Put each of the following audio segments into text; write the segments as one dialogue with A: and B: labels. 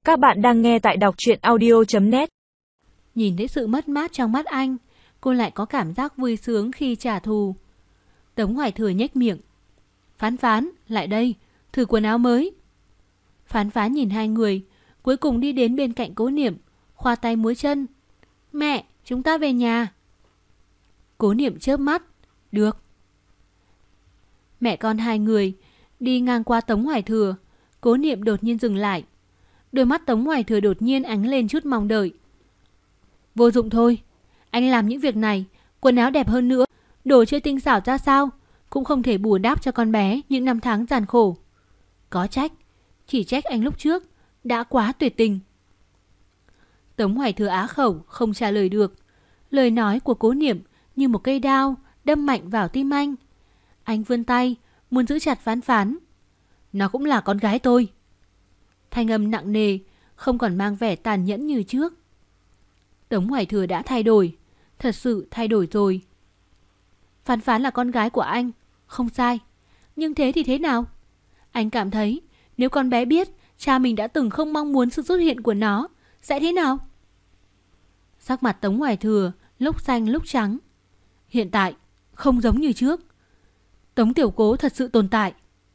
A: Các bạn đang nghe tại đọc truyện audio.net.
B: Nhìn thấy sự mất mát trong mắt anh, cô lại có cảm giác vui sướng khi trả thù. Tống Hoài Thừa nhếch miệng. Phán Phán, lại đây, thử quần áo mới. Phán Phán nhìn hai người, cuối cùng đi đến bên cạnh Cố Niệm, khoa tay múa chân. Mẹ, chúng ta về nhà. Cố Niệm chớp mắt. Được. Mẹ con hai người đi ngang qua Tống Hoài Thừa, Cố Niệm đột nhiên dừng lại. Đôi mắt Tống Hoài Thừa đột nhiên ánh lên chút mong đợi. Vô dụng thôi, anh làm những việc này, quần áo đẹp hơn nữa, đồ chơi tinh xảo ra sao, cũng không thể bù đắp cho con bé những năm tháng gian khổ. Có trách, chỉ trách anh lúc trước đã quá tuyệt tình. Tống Hoài Thừa á khẩu không trả lời được. Lời nói của Cố Niệm như một cây đao đâm mạnh vào tim anh. Anh vươn tay muốn giữ chặt Phán Phán. Nó cũng là con gái tôi. Thanh âm nặng nề, không còn mang vẻ tàn nhẫn như trước. Tống Hoài Thừa đã thay đổi, thật sự thay đổi rồi. Phán Phán là con gái của anh, không sai. Nhưng thế thì thế nào? Anh cảm thấy nếu con bé biết cha mình đã từng không mong muốn sự xuất hiện của nó, sẽ thế nào? Sắc mặt Tống Hoài Thừa lúc xanh lúc trắng. Hiện tại không giống như trước. Tống Tiểu Cố thật sự tồn tại.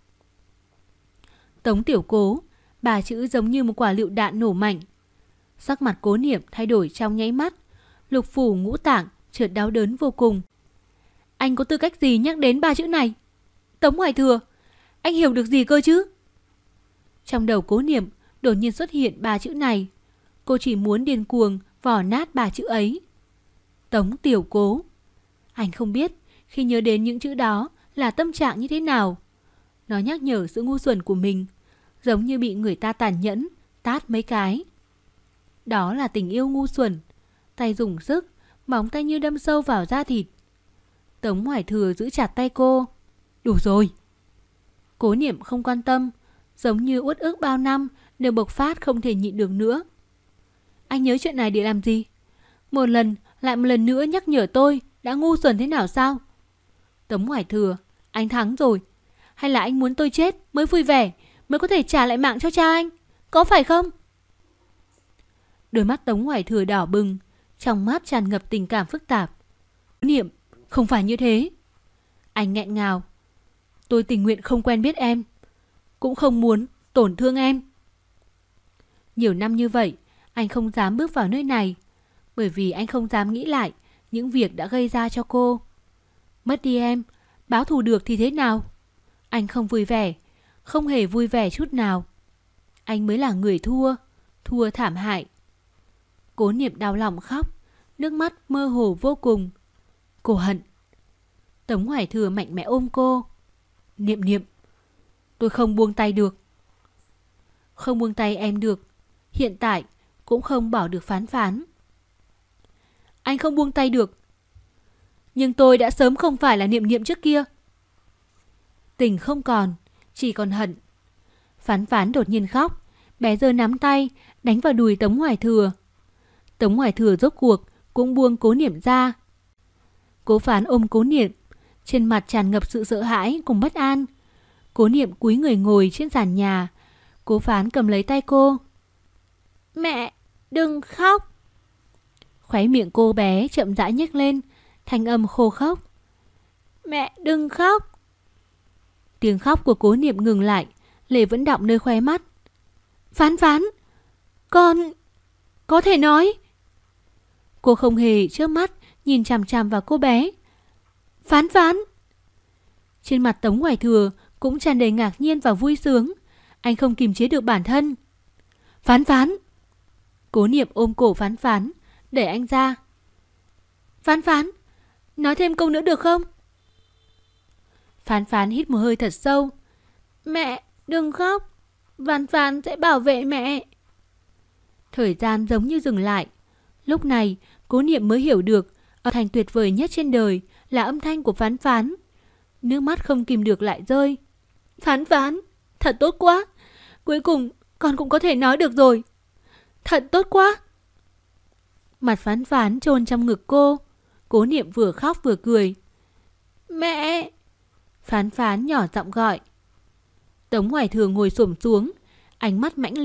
B: Tống Tiểu Cố, ba chữ giống như một quả lựu đạn nổ mạnh. Sắc mặt Cố Niệm thay đổi trong nháy mắt, lục phủ ngũ tạng chợt đau đớn vô cùng. Anh có tư cách gì nhắc đến ba chữ này? Tống Hoài Thừa, anh hiểu được gì cơ chứ? Trong đầu Cố Niệm đột nhiên xuất hiện ba chữ này. Cô chỉ muốn điên cuồng vò nát ba chữ ấy. Tống Tiểu Cố. Anh không biết khi nhớ đến những chữ đó là tâm trạng như thế nào. Nó nhắc nhở sự ngu xuẩn của mình, giống như bị người ta tàn nhẫn tát mấy cái. Đó là tình yêu ngu xuẩn. Tay dùng sức, móng tay như đâm sâu vào da thịt. Tống Hoài Thừa giữ chặt tay cô. Đủ rồi. Cố Niệm không quan tâm, giống như uất ức bao năm đều bộc phát không thể nhịn được nữa. Anh nhớ chuyện này để làm gì? Một lần lại một lần nữa nhắc nhở tôi đã ngu xuẩn thế nào sao? Tống Hoài Thừa, anh thắng rồi. Hay là anh muốn tôi chết mới vui vẻ, mới có thể trả lại mạng cho cha anh, có phải không? Đôi mắt Tống Hoài Thừa đỏ bừng, trong mắt tràn ngập tình cảm phức tạp. Niệm, không phải như thế. Anh nghẹn ngào. Tôi tình nguyện không quen biết em, cũng không muốn tổn thương em. Nhiều năm như vậy, anh không dám bước vào nơi này, bởi vì anh không dám nghĩ lại những việc đã gây ra cho cô. Mất đi em, báo thù được thì thế nào? Anh không vui vẻ, không hề vui vẻ chút nào. Anh mới là người thua, thua thảm hại. Cố Niệm đau lòng khóc, nước mắt mơ hồ vô cùng. Cô hận. Tống Hoài Thừa mạnh mẽ ôm cô. Niệm Niệm, tôi không buông tay được. Không buông tay em được, hiện tại cũng không bỏ được Phán Phán. Anh không buông tay được, nhưng tôi đã sớm không phải là Niệm Niệm trước kia. Tình không còn, chỉ còn hận. Phán Phán đột nhiên khóc, bé giơ nắm tay đánh vào đùi Tống Hoài Thừa. Tống Hoài Thừa rốt cuộc cũng buông Cố Niệm ra. Cố Phán ôm Cố Niệm, trên mặt tràn ngập sự sợ hãi cùng bất an. Cố Niệm cúi người ngồi trên sàn nhà. Cố Phán cầm lấy tay cô. Mẹ, đừng khóc. Khóe miệng cô bé chậm rãi nhếch lên, thanh âm khô khốc. Mẹ đừng khóc. Tiếng khóc của Cố Niệm ngừng lại, lệ vẫn đọng nơi khóe mắt. Phán Phán, con có thể nói. Cô không hề chớp mắt nhìn chằm chằm vào cô bé. Phán Phán. Trên mặt Tống Hoài Thừa cũng tràn đầy ngạc nhiên và vui sướng. Anh không kiềm chế được bản thân. Phán Phán. Cố Niệm ôm cổ Phán Phán, đẩy anh ra. Phán Phán, nói thêm câu nữa được không? Phán Phán hít một hơi thật sâu. Mẹ, đừng khóc. Phán Phán sẽ bảo vệ mẹ. Thời gian giống như dừng lại. Lúc này, Cố Niệm mới hiểu được âm thanh tuyệt vời nhất trên đời là âm thanh của Phán Phán. Nước mắt không kìm được lại rơi. Phán Phán, thật tốt quá. Cuối cùng con cũng có thể nói được rồi. Thật tốt quá. Mặt Phán Phán chôn trong ngực cô. Cố Niệm vừa khóc vừa cười. Mẹ. Phán Phán nhỏ giọng gọi. Tống Hoài Thừa ngồi xổm xuống, ánh mắt mãnh liệt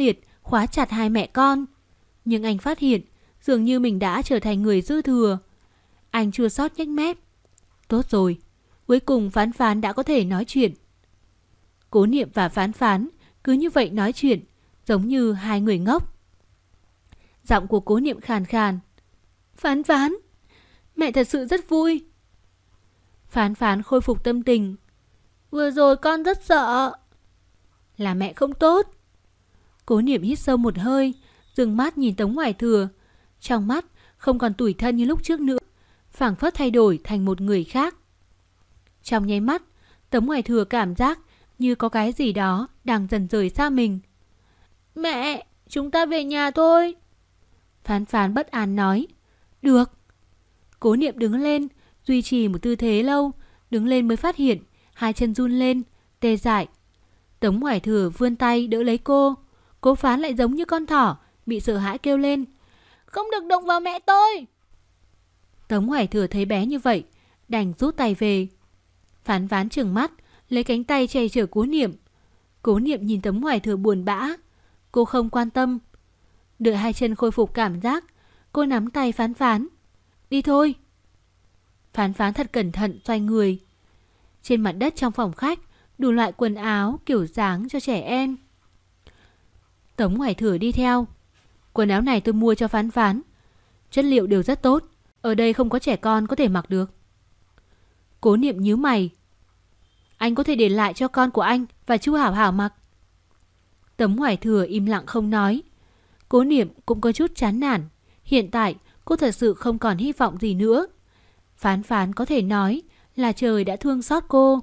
B: khóa chặt hai mẹ con. Nhưng anh phát hiện dường như mình đã trở thành người dư thừa. Anh chua xót nhếch mép. Tốt rồi, cuối cùng Phán Phán đã có thể nói chuyện. Cố Niệm và Phán Phán cứ như vậy nói chuyện, giống như hai người ngốc. Giọng của Cố Niệm khàn khàn. Phán Phán, mẹ thật sự rất vui. Phán Phán khôi phục tâm tình. Vừa rồi con rất sợ. Là mẹ không tốt. Cố Niệm hít sâu một hơi, dừng mắt nhìn Tống Hoài Thừa. Trong mắt không còn tủi thân như lúc trước nữa, phảng phất thay đổi thành một người khác. Trong nháy mắt, Tống Hoài Thừa cảm giác như có cái gì đó đang dần rời xa mình. Mẹ, chúng ta về nhà thôi. Phán Phán bất an nói. Được. Cố Niệm đứng lên, duy trì một tư thế lâu, đứng lên mới phát hiện hai chân run lên, tê dại. Tống Hoài Thừa vươn tay đỡ lấy cô. Cố Phán lại giống như con thỏ, bị sợ hãi kêu lên. Không được động vào mẹ tôi. Tống Hoài Thừa thấy bé như vậy, đành rút tay về. Phán Phán trừng mắt, lấy cánh tay che chở Cố Niệm. Cố Niệm nhìn Tống Hoài Thừa buồn bã. Cô không quan tâm. Đợi hai chân khôi phục cảm giác, cô nắm tay Phán Phán. Đi thôi. Phán Phán thật cẩn thận xoay người. Trên mặt đất trong phòng khách, đủ loại quần áo kiểu dáng cho trẻ em. Tống Hoài Thừa đi theo. Quần áo này tôi mua cho Phán Phán, chất liệu đều rất tốt, ở đây không có trẻ con có thể mặc được. Cố Niệm nhíu mày. Anh có thể để lại cho con của anh và chú Hảo Hảo mặc. Tống Hoài Thừa im lặng không nói. Cố Niệm cũng có chút chán nản. Hiện tại cô thật sự không còn hy vọng gì nữa. Phán Phán có thể nói là trời đã thương xót cô.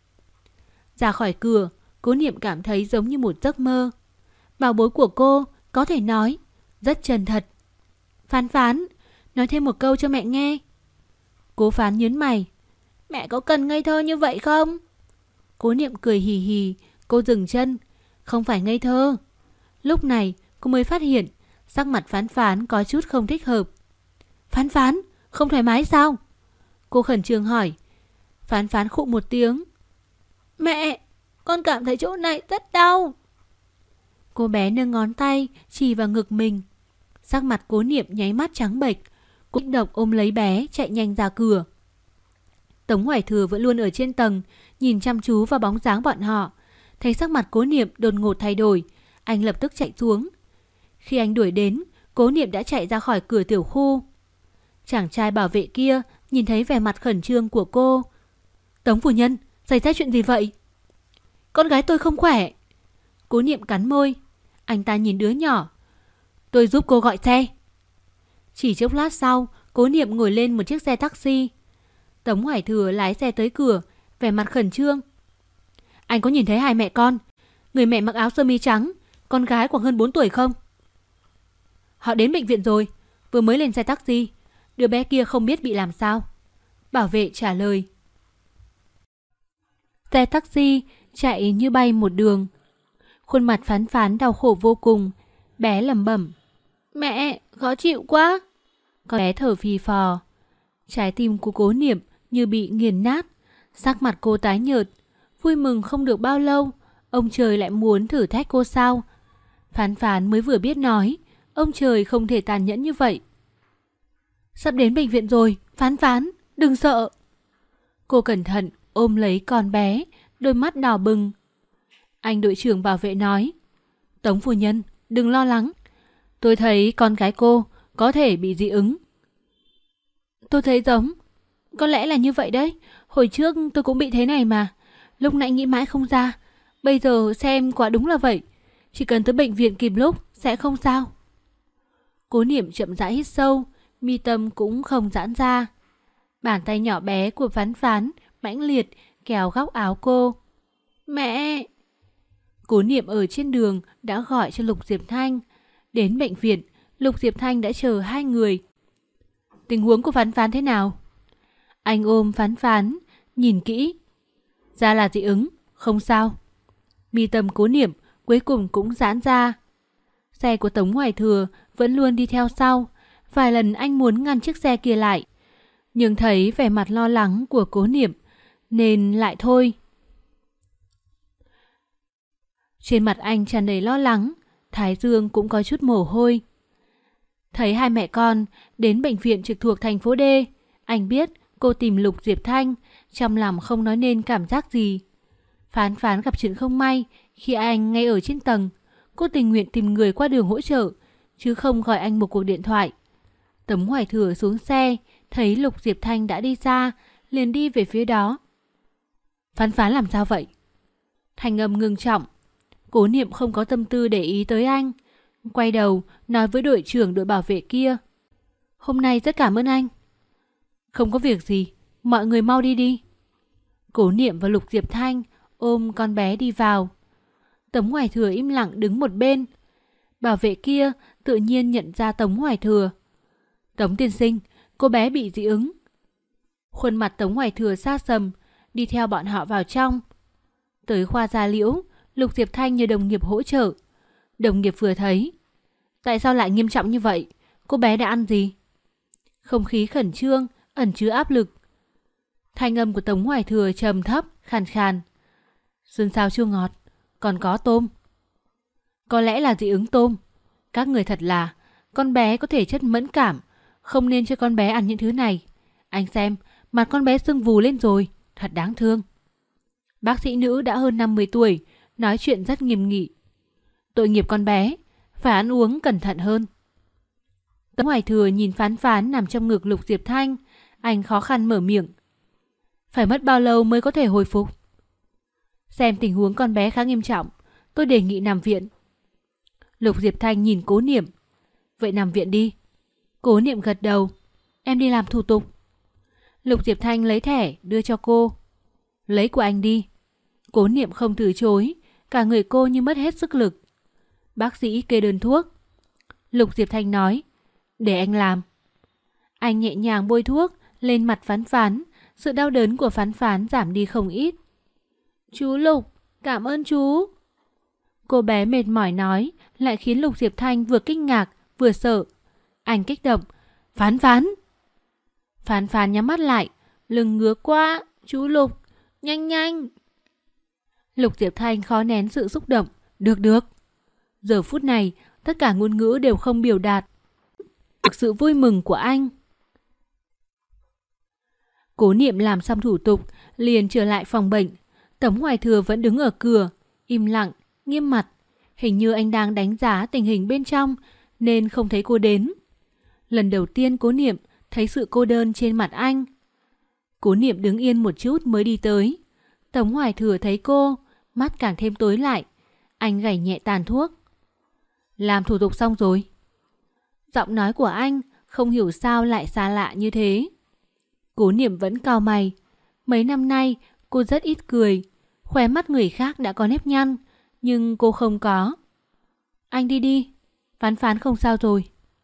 B: Ra khỏi cửa, Cố Niệm cảm thấy giống như một giấc mơ. Bảo bối của cô có thể nói rất chân thật. Phán Phán, nói thêm một câu cho mẹ nghe. Cố Phán nhớn mày. Mẹ có cần ngây thơ như vậy không? Cố Niệm cười hì hì. Cô dừng chân. Không phải ngây thơ. Lúc này cô mới phát hiện sắc mặt Phán Phán có chút không thích hợp. Phán Phán, không thoải mái sao? Cô khẩn trương hỏi. Phán Phán khụ một tiếng. Mẹ, con cảm thấy chỗ này rất đau. Cô bé nâng ngón tay chỉ vào ngực mình. Sắc mặt Cố Niệm nháy mắt trắng bệch. Cô kích động ôm lấy bé chạy nhanh ra cửa. Tống Hoài Thừa vẫn luôn ở trên tầng, nhìn chăm chú vào bóng dáng bọn họ. Thấy sắc mặt Cố Niệm đột ngột thay đổi, anh lập tức chạy xuống. Khi anh đuổi đến, Cố Niệm đã chạy ra khỏi cửa tiểu khu. Chàng trai bảo vệ kia nhìn thấy vẻ mặt khẩn trương của cô. Tống phu nhân, xảy ra chuyện gì vậy? Con gái tôi không khỏe. Cố Niệm cắn môi. Anh ta nhìn đứa nhỏ. Tôi giúp cô gọi xe. Chỉ chốc lát sau, Cố Niệm ngồi lên một chiếc xe taxi. Tống Hoài Thừa lái xe tới cửa, vẻ mặt khẩn trương. Anh có nhìn thấy hai mẹ con, người mẹ mặc áo sơ mi trắng, con gái khoảng hơn 4 tuổi không? Họ đến bệnh viện rồi, vừa mới lên xe taxi. Đứa bé kia không biết bị làm sao. Bảo vệ trả lời. Xe taxi chạy như bay một đường. Khuôn mặt Phán Phán đau khổ vô cùng. Bé lẩm bẩm. Mẹ, khó chịu quá. Con bé thở phì phò. Trái tim của Cố Niệm như bị nghiền nát. Sắc mặt cô tái nhợt. Vui mừng không được bao lâu, ông trời lại muốn thử thách cô sao? Phán Phán mới vừa biết nói, ông trời không thể tàn nhẫn như vậy. Sắp đến bệnh viện rồi, Phán Phán, đừng sợ. Cô cẩn thận ôm lấy con bé, đôi mắt đỏ bừng. Anh đội trưởng bảo vệ nói. Tống phu nhân, đừng lo lắng. Tôi thấy con gái cô có thể bị dị ứng. Tôi thấy giống. Có lẽ là như vậy đấy. Hồi trước tôi cũng bị thế này mà. Lúc nãy nghĩ mãi không ra. Bây giờ xem quả đúng là vậy. Chỉ cần tới bệnh viện kịp lúc sẽ không sao. Cố Niệm chậm rãi hít sâu, mi tâm cũng không giãn ra. Bàn tay nhỏ bé của Phán Phán mãnh liệt kéo góc áo cô. Mẹ! Cố Niệm ở trên đường đã gọi cho Lục Diệp Thanh. Đến bệnh viện, Lục Diệp Thanh đã chờ hai người. Tình huống của Phán Phán thế nào? Anh ôm Phán Phán, nhìn kỹ. Ra là dị ứng, không sao. Mi tâm Cố Niệm cuối cùng cũng giãn ra. Xe của Tống Hoài Thừa vẫn luôn đi theo sau. Vài lần anh muốn ngăn chiếc xe kia lại, nhưng thấy vẻ mặt lo lắng của Cố Niệm nên lại thôi. Trên mặt anh tràn đầy lo lắng. thái dương cũng có chút mồ hôi. Thấy hai mẹ con đến bệnh viện trực thuộc thành phố D, anh biết cô tìm Lục Diệp Thanh, trong lòng không nói nên cảm giác gì. Phán Phán gặp chuyện không may khi anh ngay ở trên tầng, cô tình nguyện tìm người qua đường hỗ trợ, chứ không gọi anh một cuộc điện thoại. Tống Hoài Thừa xuống xe, thấy Lục Diệp Thanh đã đi xa, liền đi về phía đó. Phán Phán làm sao vậy? Thanh âm ngưng trọng. Cố Niệm không có tâm tư để ý tới anh, quay đầu nói với đội trưởng đội bảo vệ kia. Hôm nay rất cảm ơn anh. Không có việc gì, mọi người mau đi đi. Cố Niệm và Lục Diệp Thanh ôm con bé đi vào. Tống Hoài Thừa im lặng đứng một bên. Bảo vệ kia tự nhiên nhận ra Tống Hoài Thừa. Tống tiên sinh, cô bé bị dị ứng. Khuôn mặt Tống Hoài Thừa xa sầm, đi theo bọn họ vào trong. Tới khoa da liễu, Lục Diệp Thanh nhờ đồng nghiệp hỗ trợ. Đồng nghiệp vừa thấy. Tại sao lại nghiêm trọng như vậy? Cô bé đã ăn gì? Không khí khẩn trương, ẩn chứa áp lực. Thanh âm của Tống Hoài Thừa trầm thấp, khàn khàn. Sườn xào chua ngọt, còn có tôm. Có lẽ là dị ứng tôm. Các người thật là, con bé có thể chất mẫn cảm, không nên cho con bé ăn những thứ này. Anh xem, mặt con bé sưng vù lên rồi, thật đáng thương. Bác sĩ nữ đã hơn 50 tuổi, nói chuyện rất nghiêm nghị. Tội nghiệp con bé, phải ăn uống cẩn thận hơn. Tống Hoài Thừa nhìn Phán Phán nằm trong ngực Lục Diệp Thanh, anh khó khăn mở miệng. Phải mất bao lâu mới có thể hồi phục? Xem tình huống con bé khá nghiêm trọng, tôi đề nghị nằm viện. Lục Diệp Thanh nhìn Cố Niệm. Vậy nằm viện đi. Cố Niệm gật đầu. Em đi làm thủ tục. Lục Diệp Thanh lấy thẻ đưa cho cô. Lấy của anh đi. Cố Niệm không từ chối, cả người cô như mất hết sức lực. Bác sĩ kê đơn thuốc. Lục Diệp Thanh nói, để anh làm. Anh nhẹ nhàng bôi thuốc lên mặt Phán Phán, sự đau đớn của Phán Phán giảm đi không ít. Chú Lục, cảm ơn chú. Cô bé mệt mỏi nói, lại khiến Lục Diệp Thanh vừa kinh ngạc vừa sợ. Anh kích động, Phán Phán. Phán Phán nhắm mắt lại, lưng ngứa quá, chú Lục, nhanh nhanh. Lục Diệp Thanh khó nén sự xúc động, được. Giờ phút này, tất cả ngôn ngữ đều không biểu đạt được sự vui mừng của anh. Cố Niệm làm xong thủ tục, liền trở lại phòng bệnh. Tống Hoài Thừa vẫn đứng ở cửa, im lặng, nghiêm mặt. Hình như anh đang đánh giá tình hình bên trong, nên không thấy cô đến. Lần đầu tiên Cố Niệm thấy sự cô đơn trên mặt anh. Cố Niệm đứng yên một chút mới đi tới. Tống Hoài Thừa thấy cô, mắt càng thêm tối lại. Anh gảy nhẹ tàn thuốc. Làm thủ tục xong rồi. Giọng nói của anh không hiểu sao lại xa lạ như thế. Cố Niệm vẫn cau mày. Mấy năm nay cô rất ít cười. Khóe mắt người khác đã có nếp nhăn, nhưng cô không có. Anh đi đi. Phán Phán không sao rồi.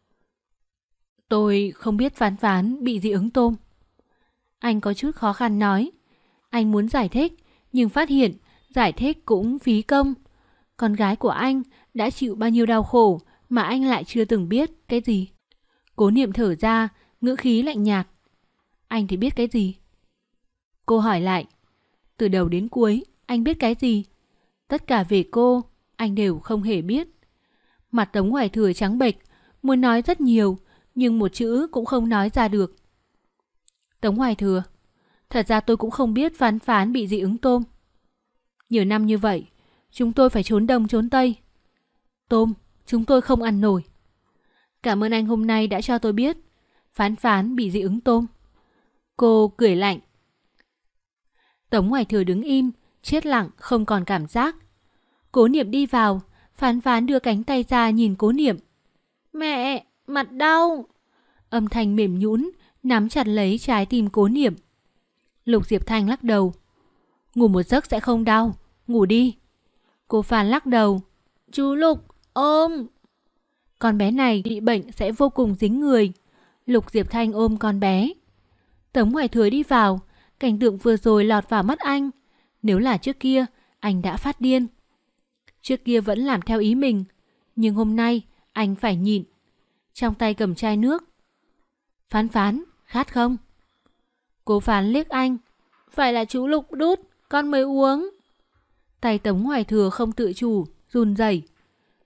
B: Tôi không biết Phán Phán bị dị ứng tôm. Anh có chút khó khăn nói. Anh muốn giải thích, nhưng phát hiện giải thích cũng phí công. Con gái của anh đã chịu bao nhiêu đau khổ mà anh lại chưa từng biết cái gì. Cố Niệm thở ra, ngữ khí lạnh nhạt. Anh thì biết cái gì? Cô hỏi lại. Từ đầu đến cuối, anh biết cái gì? Tất cả về cô, anh đều không hề biết. Mặt Tống Hoài Thừa trắng bệch, muốn nói rất nhiều, nhưng một chữ cũng không nói ra được. Tống Hoài Thừa, thật ra tôi cũng không biết Phán Phán bị dị ứng tôm. Nhiều năm như vậy, chúng tôi phải trốn đông trốn tây. Tôm, chúng tôi không ăn nổi. Cảm ơn anh hôm nay đã cho tôi biết Phán Phán bị dị ứng tôm. Cô cười lạnh. Tống Hoài Thừa đứng im, chết lặng không còn cảm giác. Cố Niệm đi vào, Phán Phán đưa cánh tay ra nhìn Cố Niệm. Mẹ, mặt đau. Âm thanh mềm nhũn nắm chặt lấy trái tim Cố Niệm. Lục Diệp Thanh lắc đầu. Ngủ một giấc sẽ không đau, ngủ đi. Cô Phan lắc đầu. Chú Lục, ôm. Con bé này bị bệnh sẽ vô cùng dính người. Lục Diệp Thanh ôm con bé. Tống Hoài Thừa đi vào, cảnh tượng vừa rồi lọt vào mắt anh. Nếu là trước kia, anh đã phát điên. Trước kia vẫn làm theo ý mình, nhưng hôm nay anh phải nhịn. Trong tay cầm chai nước. Phán Phán, khát không? Cô Phán liếc anh. Phải là chú Lục đút, con mới uống. Tay Tống Hoài Thừa không tự chủ, run rẩy.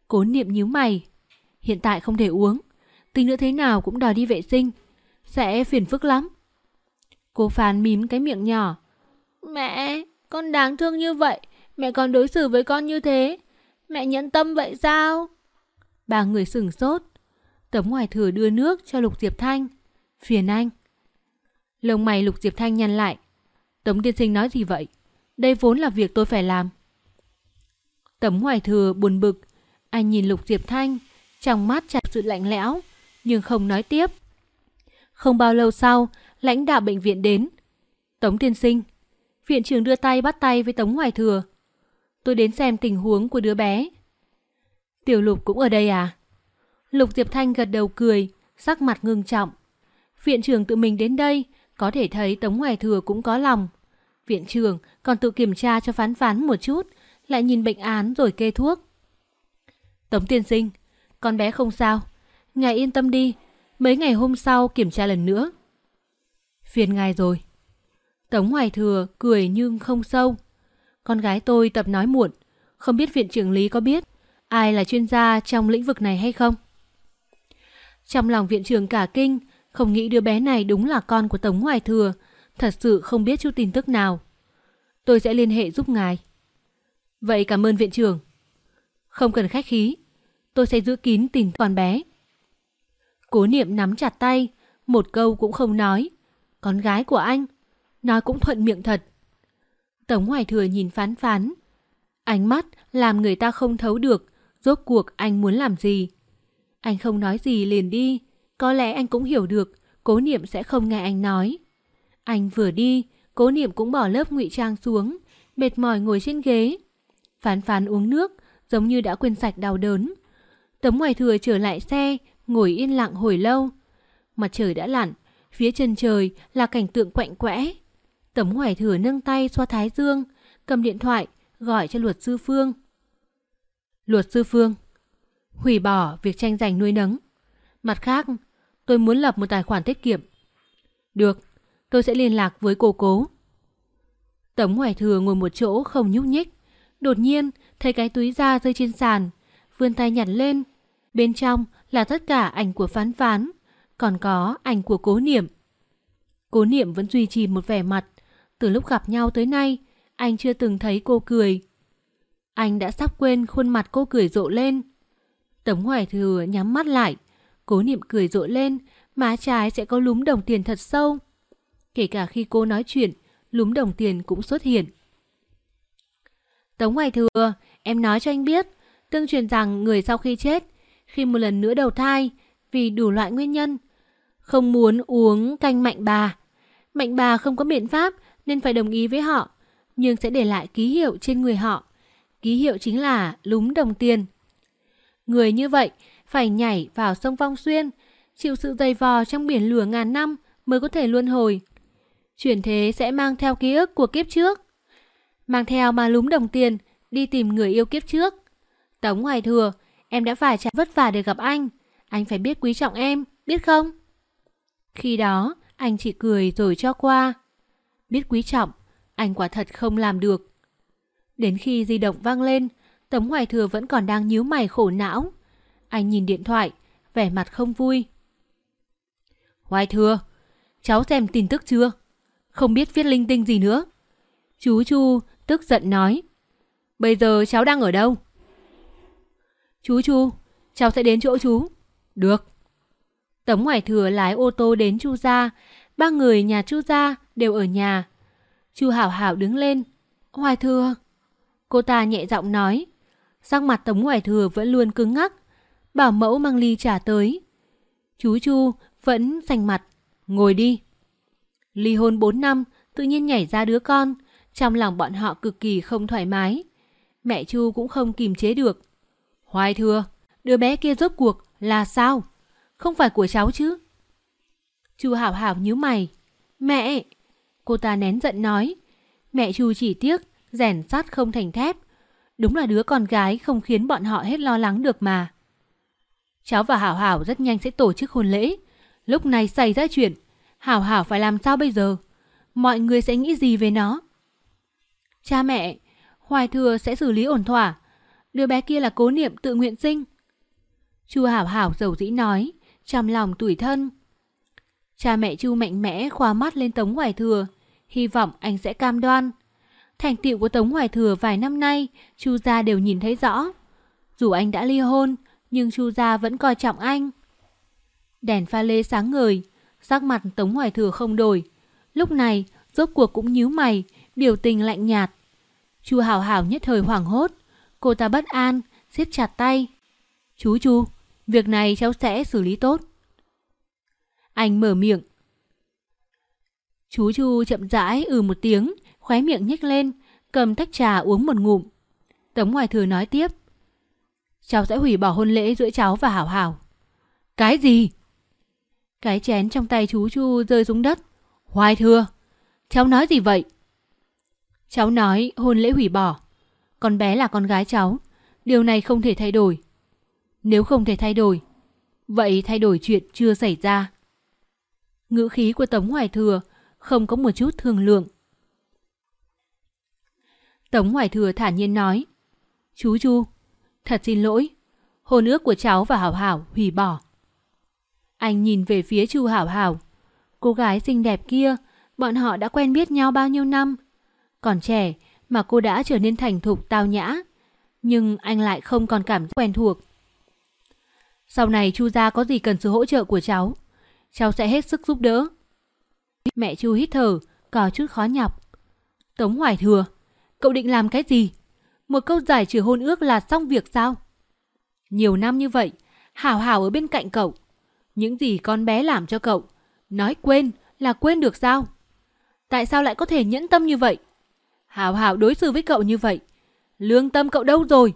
B: Cố Niệm nhíu mày. Hiện tại không thể uống, tí nữa thế nào cũng đòi đi vệ sinh, sẽ phiền phức lắm. Cô Phan mím cái miệng nhỏ. Mẹ, con đáng thương như vậy, mẹ còn đối xử với con như thế, mẹ nhẫn tâm vậy sao? Ba người sửng sốt. Tống Hoài Thừa đưa nước cho Lục Diệp Thanh. Phiền anh. Lông mày Lục Diệp Thanh nhăn lại. Tống tiên sinh nói gì vậy? Đây vốn là việc tôi phải làm. Tống Hoài Thừa buồn bực. Anh nhìn Lục Diệp Thanh, trong mắt tràn sự lạnh lẽo, nhưng không nói tiếp. Không bao lâu sau, lãnh đạo bệnh viện đến. Tống tiên sinh. Viện trưởng đưa tay bắt tay với Tống Hoài Thừa. Tôi đến xem tình huống của đứa bé. Tiểu Lục cũng ở đây à? Lục Diệp Thanh gật đầu cười, sắc mặt ngưng trọng. Viện trưởng tự mình đến đây, có thể thấy Tống Hoài Thừa cũng có lòng. Viện trưởng còn tự kiểm tra cho Phán Phán một chút, lại nhìn bệnh án rồi kê thuốc. Tống tiên sinh, con bé không sao. Ngài yên tâm đi, mấy ngày hôm sau kiểm tra lần nữa. Phiền ngài rồi. Tống Hoài Thừa cười nhưng không sâu. Con gái tôi tập nói muộn, không biết viện trưởng Lý có biết ai là chuyên gia trong lĩnh vực này hay không? Trong lòng viện trưởng cả kinh, không nghĩ đứa bé này đúng là con của Tống Hoài Thừa, thật sự không biết chút tin tức nào. Tôi sẽ liên hệ giúp ngài. Vậy cảm ơn viện trưởng. Không cần khách khí, tôi sẽ giữ kín tin con bé. Cố Niệm nắm chặt tay, một câu cũng không nói. Con gái của anh, nói cũng thuận miệng thật. Tống Hoài Thừa nhìn Phán Phán, ánh mắt làm người ta không thấu được rốt cuộc anh muốn làm gì. Anh không nói gì liền đi, có lẽ anh cũng hiểu được Cố Niệm sẽ không nghe anh nói. Anh vừa đi, Cố Niệm cũng bỏ lớp ngụy trang xuống, mệt mỏi ngồi trên ghế. Phán Phán uống nước, giống như đã quên sạch đau đớn. Tống Hoài Thừa trở lại xe, ngồi yên lặng hồi lâu. Mặt trời đã lặn, phía chân trời là cảnh tượng quạnh quẽ. Tống Hoài Thừa nâng tay xoa thái dương, cầm điện thoại gọi cho luật sư Phương. Luật sư Phương, hủy bỏ việc tranh giành nuôi nấng. Mặt khác, tôi muốn lập một tài khoản tiết kiệm. Được, tôi sẽ liên lạc với cô Cố. Tống Hoài Thừa ngồi một chỗ không nhúc nhích. Đột nhiên thấy cái túi da rơi trên sàn, vươn tay nhặt lên. Bên trong là tất cả ảnh của Phán Phán, còn có ảnh của Cố Niệm. Cố Niệm vẫn duy trì một vẻ mặt. Từ lúc gặp nhau tới nay, anh chưa từng thấy cô cười. Anh đã sắp quên khuôn mặt cô cười rộ lên. Tống Hoài Thừa nhắm mắt lại. Cố Niệm cười rộ lên, má trái sẽ có lúm đồng tiền thật sâu. Kể cả khi cô nói chuyện, lúm đồng tiền cũng xuất hiện. Tống Hoài Thừa, em nói cho anh biết, tương truyền rằng người sau khi chết, khi một lần nữa đầu thai, vì đủ loại nguyên nhân, không muốn uống canh mạnh bà. Mạnh bà không có biện pháp nên phải đồng ý với họ, nhưng sẽ để lại ký hiệu trên người họ. Ký hiệu chính là lúm đồng tiền. Người như vậy phải nhảy vào sông Vong Xuyên, chịu sự dày vò trong biển lửa ngàn năm mới có thể luân hồi. Chuyển thế sẽ mang theo ký ức của kiếp trước, mang theo mà lúm đồng tiền đi tìm người yêu kiếp trước. Tống Hoài Thừa, em đã phải trả vất vả để gặp anh phải biết quý trọng em, biết không? Khi đó anh chỉ cười rồi cho qua. Biết quý trọng, anh quả thật không làm được. Đến khi di động vang lên, Tống Hoài Thừa vẫn còn đang nhíu mày khổ não. Anh nhìn điện thoại, vẻ mặt không vui. Hoài Thừa, cháu xem tin tức chưa? Không biết viết linh tinh gì nữa. Chú Chu tức giận nói. Bây giờ cháu đang ở đâu? Chú Chu, cháu sẽ đến chỗ chú. Được. Tống Hoài Thừa lái ô tô đến Chu gia. Ba người nhà Chu gia đều ở nhà. Chu Hảo Hảo đứng lên. Hoài Thừa. Cô ta nhẹ giọng nói. Sắc mặt Tống Hoài Thừa vẫn luôn cứng ngắc. Bảo mẫu mang ly trà tới. Chú Chu vẫn sành mặt. Ngồi đi. Ly hôn 4 năm, tự nhiên nhảy ra đứa con. Trong lòng bọn họ cực kỳ không thoải mái. Mẹ Chu cũng không kìm chế được. Hoài Thừa, đứa bé kia rốt cuộc là sao? Không phải của cháu chứ? Chu Hảo Hảo nhíu mày. Mẹ! Cô ta nén giận nói. Mẹ Chu chỉ tiếc, rèn sắt không thành thép. Đúng là đứa con gái không khiến bọn họ hết lo lắng được mà. Cháu và Hảo Hảo rất nhanh sẽ tổ chức hôn lễ. Lúc này xảy ra chuyện, Hảo Hảo phải làm sao bây giờ? Mọi người sẽ nghĩ gì về nó? Cha mẹ, Hoài Thừa sẽ xử lý ổn thỏa. Đứa bé kia là Cố Niệm tự nguyện sinh. Chu Hảo Hảo dầu dĩ nói, trong lòng tủi thân. Cha mẹ Chu mạnh mẽ khóa mắt lên Tống Hoài Thừa, hy vọng anh sẽ cam đoan. Thành tựu của Tống Hoài Thừa vài năm nay, Chu gia đều nhìn thấy rõ. Dù anh đã ly hôn, nhưng Chu gia vẫn coi trọng anh. Đèn pha lê sáng ngời, sắc mặt Tống Hoài Thừa không đổi. Lúc này, rốt cuộc cũng nhíu mày, biểu tình lạnh nhạt. Chu Hảo Hảo nhất thời hoảng hốt, cô ta bất an, siết chặt tay. Chú, việc này cháu sẽ xử lý tốt. Anh mở miệng. Chú Chu chậm rãi một tiếng, khóe miệng nhếch lên, cầm tách trà uống một ngụm. Tống Hoài Thừa nói tiếp. Cháu sẽ hủy bỏ hôn lễ giữa cháu và Hảo Hảo. Cái gì? Cái chén trong tay chú Chu rơi xuống đất. Hoài Thừa, cháu nói gì vậy? Cháu nói hôn lễ hủy bỏ. Con bé là con gái cháu, điều này không thể thay đổi. Nếu không thể thay đổi, vậy thay đổi chuyện chưa xảy ra. Ngữ khí của Tống Hoài Thừa không có một chút thương lượng. Tống Hoài Thừa thản nhiên nói. Chú Chu, thật xin lỗi, hôn ước của cháu và Hảo Hảo hủy bỏ. Anh nhìn về phía Chu Hảo Hảo. Cô gái xinh đẹp kia, bọn họ đã quen biết nhau bao nhiêu năm. Còn trẻ mà cô đã trở nên thành thục tao nhã, nhưng anh lại không còn cảm giác quen thuộc. Sau này Chu gia có gì cần sự hỗ trợ của cháu sẽ hết sức giúp đỡ. Mẹ Chu hít thở, có chút khó nhọc. Tống Hoài Thừa, cậu định làm cái gì? Một câu giải trừ hôn ước là xong việc sao? Nhiều năm như vậy, Hảo Hảo ở bên cạnh cậu. Những gì con bé làm cho cậu, nói quên là quên được sao? Tại sao lại có thể nhẫn tâm như vậy? Hảo Hảo đối xử với cậu như vậy, lương tâm cậu đâu rồi?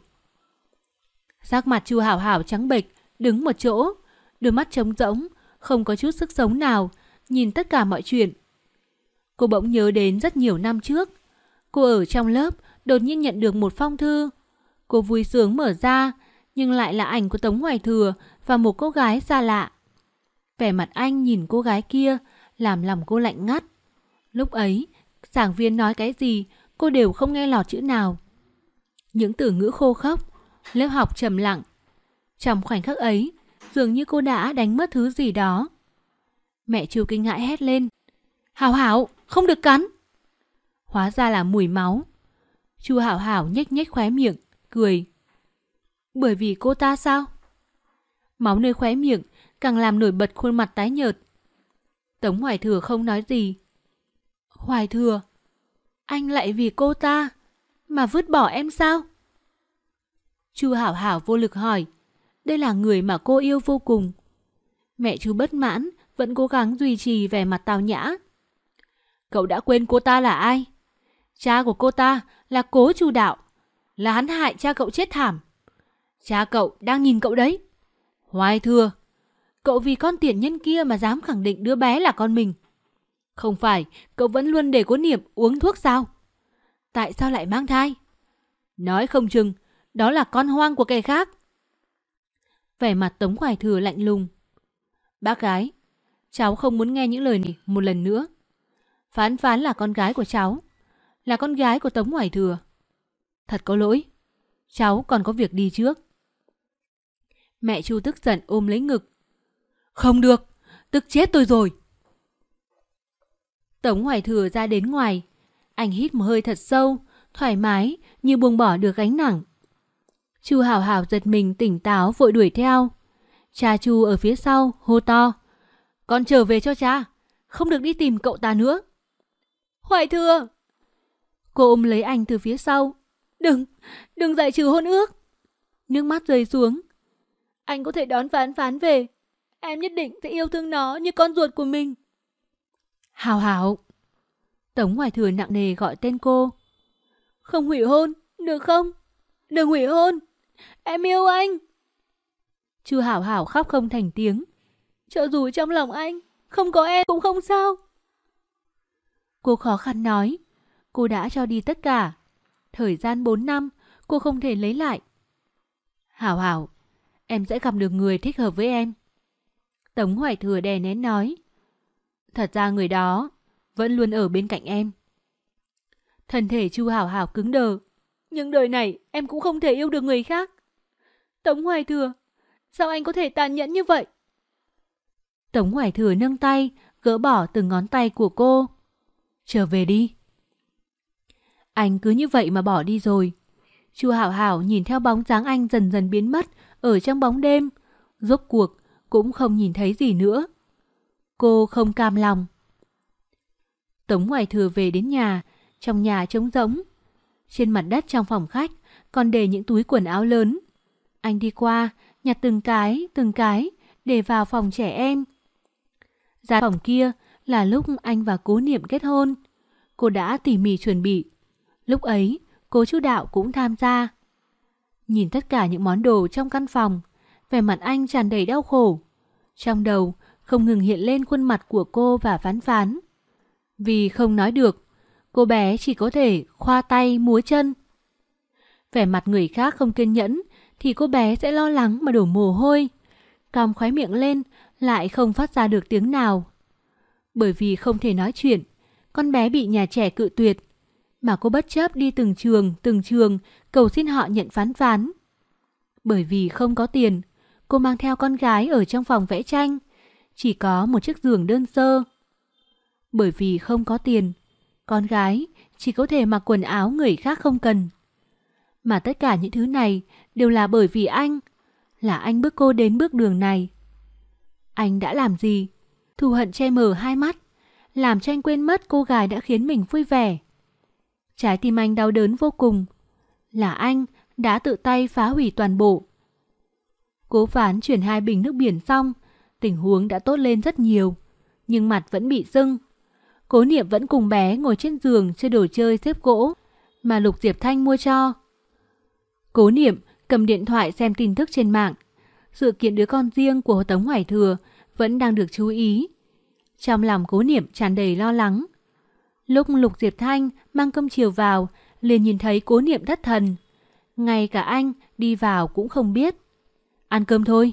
B: Sắc mặt Chu Hảo Hảo trắng bệch, đứng một chỗ, đôi mắt trống rỗng, không có chút sức sống nào, nhìn tất cả mọi chuyện. Cô bỗng nhớ đến rất nhiều năm trước. Cô ở trong lớp, đột nhiên nhận được một phong thư. Cô vui sướng mở ra, nhưng lại là ảnh của Tống Hoài Thừa và một cô gái xa lạ. Vẻ mặt anh nhìn cô gái kia, làm lòng cô lạnh ngắt. Lúc ấy, giảng viên nói cái gì, cô đều không nghe lọt chữ nào. Những từ ngữ khô khốc, lớp học trầm lặng. Trong khoảnh khắc ấy, dường như cô đã đánh mất thứ gì đó. Mẹ Chu kinh hãi hét lên. Hảo Hảo, không được cắn. Hóa ra là mùi máu. Chu Hảo Hảo nhếch nhếch khóe miệng, cười. Bởi vì cô ta sao? Máu nơi khóe miệng càng làm nổi bật khuôn mặt tái nhợt. Tống Hoài Thừa không nói gì. Hoài Thừa, anh lại vì cô ta mà vứt bỏ em sao? Chu Hảo Hảo vô lực hỏi. Đây là người mà cô yêu vô cùng. Mẹ Chu bất mãn, vẫn cố gắng duy trì vẻ mặt tao nhã. Cậu đã quên cô ta là ai? Cha của cô ta là Cố Chu Đạo, là hắn hại cha cậu chết thảm. Cha cậu đang nhìn cậu đấy. Hoài Thừa, cậu vì con tiền nhân kia mà dám khẳng định đứa bé là con mình. Không phải cậu vẫn luôn để Cố Niệm uống thuốc sao? Tại sao lại mang thai? Nói không chừng đó là con hoang của kẻ khác. Vẻ mặt Tống Hoài Thừa lạnh lùng. Bác gái, cháu không muốn nghe những lời này một lần nữa. Phán Phán là con gái của cháu, là con gái của Tống Hoài Thừa. Thật có lỗi, cháu còn có việc đi trước. Mẹ Chu tức giận ôm lấy ngực. Không được, tức chết tôi rồi. Tống Hoài Thừa ra đến ngoài. Anh hít một hơi thật sâu, thoải mái như buông bỏ được gánh nặng. Chu Hảo Hảo giật mình tỉnh táo vội đuổi theo. Cha Chu ở phía sau hô to. Con trở về cho cha, không được đi tìm cậu ta nữa. Hoài Thừa! Cô ôm lấy anh từ phía sau. Đừng giải trừ hôn ước. Nước mắt rơi xuống. Anh có thể đón Phán Phán về. Em nhất định sẽ yêu thương nó như con ruột của mình. Hảo Hảo! Tống Hoài Thừa nặng nề gọi tên cô. Không hủy hôn, được không? Đừng hủy hôn, em yêu anh. Chu Hảo Hảo khóc không thành tiếng. Cho dù trong lòng anh không có em cũng không sao. Cô khó khăn nói. Cô đã cho đi tất cả. Thời gian 4 năm cô không thể lấy lại. Hảo Hảo, em sẽ gặp được người thích hợp với em. Tống Hoài Thừa đè nén nói. Thật ra người đó vẫn luôn ở bên cạnh em. Thân thể Chu Hảo Hảo cứng đờ. Nhưng đời này em cũng không thể yêu được người khác. Tống Hoài Thừa, sao anh có thể tàn nhẫn như vậy? Tống Hoài Thừa nâng tay, gỡ bỏ từng ngón tay của cô. Trở về đi. Anh cứ như vậy mà bỏ đi rồi. Chu Hảo Hảo nhìn theo bóng dáng anh dần dần biến mất ở trong bóng đêm. Rốt cuộc cũng không nhìn thấy gì nữa. Cô không cam lòng. Tống Hoài Thừa về đến nhà, trong nhà trống rỗng. Trên mặt đất trong phòng khách còn để những túi quần áo lớn. Anh đi qua, nhặt từng cái để vào phòng trẻ em. Ra phòng kia là lúc anh và Cố Niệm kết hôn. Cô đã tỉ mỉ chuẩn bị. Lúc ấy, Cố Chu Đạo cũng tham gia. Nhìn tất cả những món đồ trong căn phòng, vẻ mặt anh tràn đầy đau khổ. Trong đầu không ngừng hiện lên khuôn mặt của cô và Phán Phán. Vì không nói được, cô bé chỉ có thể khoa tay múa chân. Vẻ mặt người khác không kiên nhẫn thì cô bé sẽ lo lắng mà đổ mồ hôi. Cong khóe miệng lên lại không phát ra được tiếng nào. Bởi vì không thể nói chuyện, con bé bị nhà trẻ cự tuyệt, mà cô bất chấp đi từng trường cầu xin họ nhận Phán Phán. Bởi vì không có tiền, cô mang theo con gái ở trong phòng vẽ tranh, chỉ có một chiếc giường đơn sơ. Bởi vì không có tiền, con gái chỉ có thể mặc quần áo người khác không cần. Mà tất cả những thứ này đều là bởi vì anh, là anh bước cô đến bước đường này. Anh đã làm gì? Thù hận che mờ hai mắt, làm cho anh quên mất cô gái đã khiến mình vui vẻ. Trái tim anh đau đớn vô cùng. Là anh đã tự tay phá hủy toàn bộ. Cố Phán chuyển 2 bình nước biển xong, tình huống đã tốt lên rất nhiều, nhưng mặt vẫn bị sưng. Cố Niệm vẫn cùng bé ngồi trên giường chơi đồ chơi xếp gỗ mà Lục Diệp Thanh mua cho. Cố Niệm cầm điện thoại xem tin tức trên mạng. Sự kiện đứa con riêng của Tống Hoài Thừa vẫn đang được chú ý. Trong lòng Cố Niệm tràn đầy lo lắng. Lúc Lục Diệp Thanh mang cơm chiều vào, liền nhìn thấy Cố Niệm thất thần. Ngay cả anh đi vào cũng không biết. Ăn cơm thôi.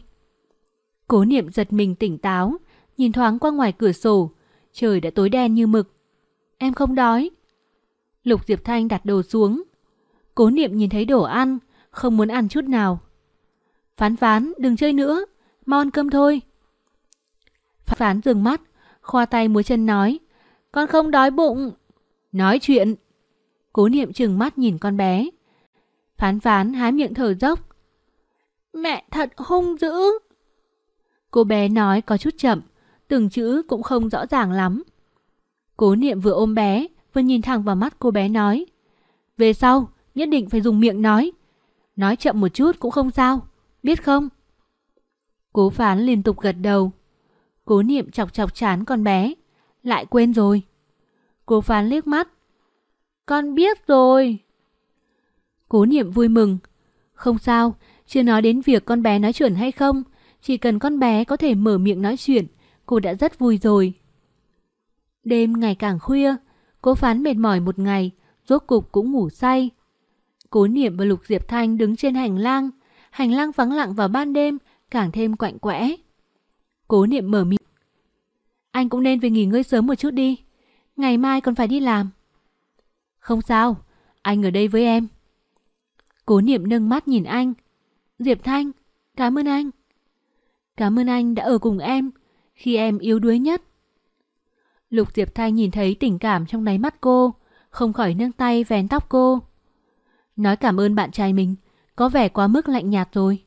B: Cố Niệm giật mình tỉnh táo, nhìn thoáng qua ngoài cửa sổ. Trời đã tối đen như mực. Em không đói. Lục Diệp Thanh đặt đồ xuống. Cố Niệm nhìn thấy đồ ăn, không muốn ăn chút nào. Phán Phán, đừng chơi nữa, mau ăn cơm thôi. Phán Phán dừng mắt, khoa tay múa chân nói, con không đói bụng. Nói chuyện. Cố Niệm trừng mắt nhìn con bé. Phán Phán há miệng thở dốc. Mẹ thật hung dữ. Cô bé nói có chút chậm, từng chữ cũng không rõ ràng lắm. Cố Niệm vừa ôm bé, vừa nhìn thẳng vào mắt cô bé nói, về sau nhất định phải dùng miệng nói chậm một chút cũng không sao, biết không? Cố Phán liên tục gật đầu. Cố Niệm chọc chọc trán con bé, lại quên rồi. Cố Phán liếc mắt, con biết rồi. Cố Niệm vui mừng, không sao, chưa nói đến việc con bé nói chuẩn hay không, chỉ cần con bé có thể mở miệng nói chuyện, cô đã rất vui rồi. Đêm ngày càng khuya, Cố Phán mệt mỏi một ngày, rốt cục cũng ngủ say. Cố Niệm và Lục Diệp Thanh đứng trên hành lang vắng lặng vào ban đêm càng thêm quạnh quẽ. Cố Niệm mở miệng, anh cũng nên về nghỉ ngơi sớm một chút đi, ngày mai còn phải đi làm. Không sao, anh ở đây với em. Cố Niệm nâng mắt nhìn anh. Diệp Thanh, cảm ơn anh. Cảm ơn anh đã ở cùng em khi em yếu đuối nhất. Lục Diệp Thanh nhìn thấy tình cảm trong đáy mắt cô, không khỏi nâng tay vén tóc cô. Nói cảm ơn bạn trai mình có vẻ quá mức lạnh nhạt rồi.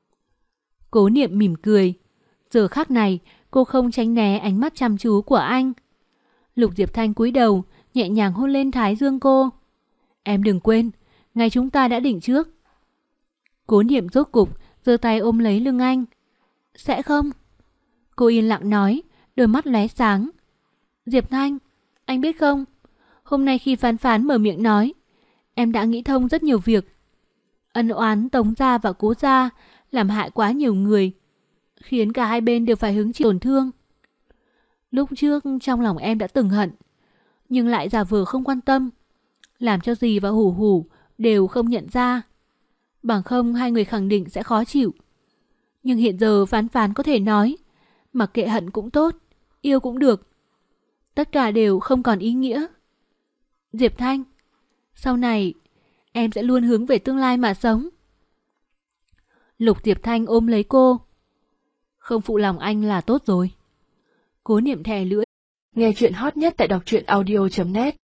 B: Cố Niệm mỉm cười. Giờ khắc này cô không tránh né ánh mắt chăm chú của anh. Lục Diệp Thanh cúi đầu, nhẹ nhàng hôn lên thái dương cô. Em đừng quên, ngày chúng ta đã định trước. Cố Niệm rốt cục giơ tay ôm lấy lưng anh. Sẽ không? Cô yên lặng nói, đôi mắt lóe sáng. Diệp Thanh, anh biết không, hôm nay khi Phán Phán mở miệng nói, em đã nghĩ thông rất nhiều việc. Ân oán Tống gia và Cố gia làm hại quá nhiều người, khiến cả hai bên đều phải hứng chịu tổn thương. Lúc trước trong lòng em đã từng hận, nhưng lại giả vờ không quan tâm, làm cho dì và Hủ Hủ đều không nhận ra. Bằng không hai người khẳng định sẽ khó chịu. Nhưng hiện giờ Phán Phán có thể nói, mặc kệ hận cũng tốt, yêu cũng được, tất cả đều không còn ý nghĩa. Diệp Thanh, sau này em sẽ luôn hướng về tương lai mà sống. Lục Diệp Thanh ôm lấy cô. Không phụ lòng anh là tốt rồi. Cố Niệm thè lưỡi.
A: Nghe chuyện hot nhất tại đọc truyện audio.net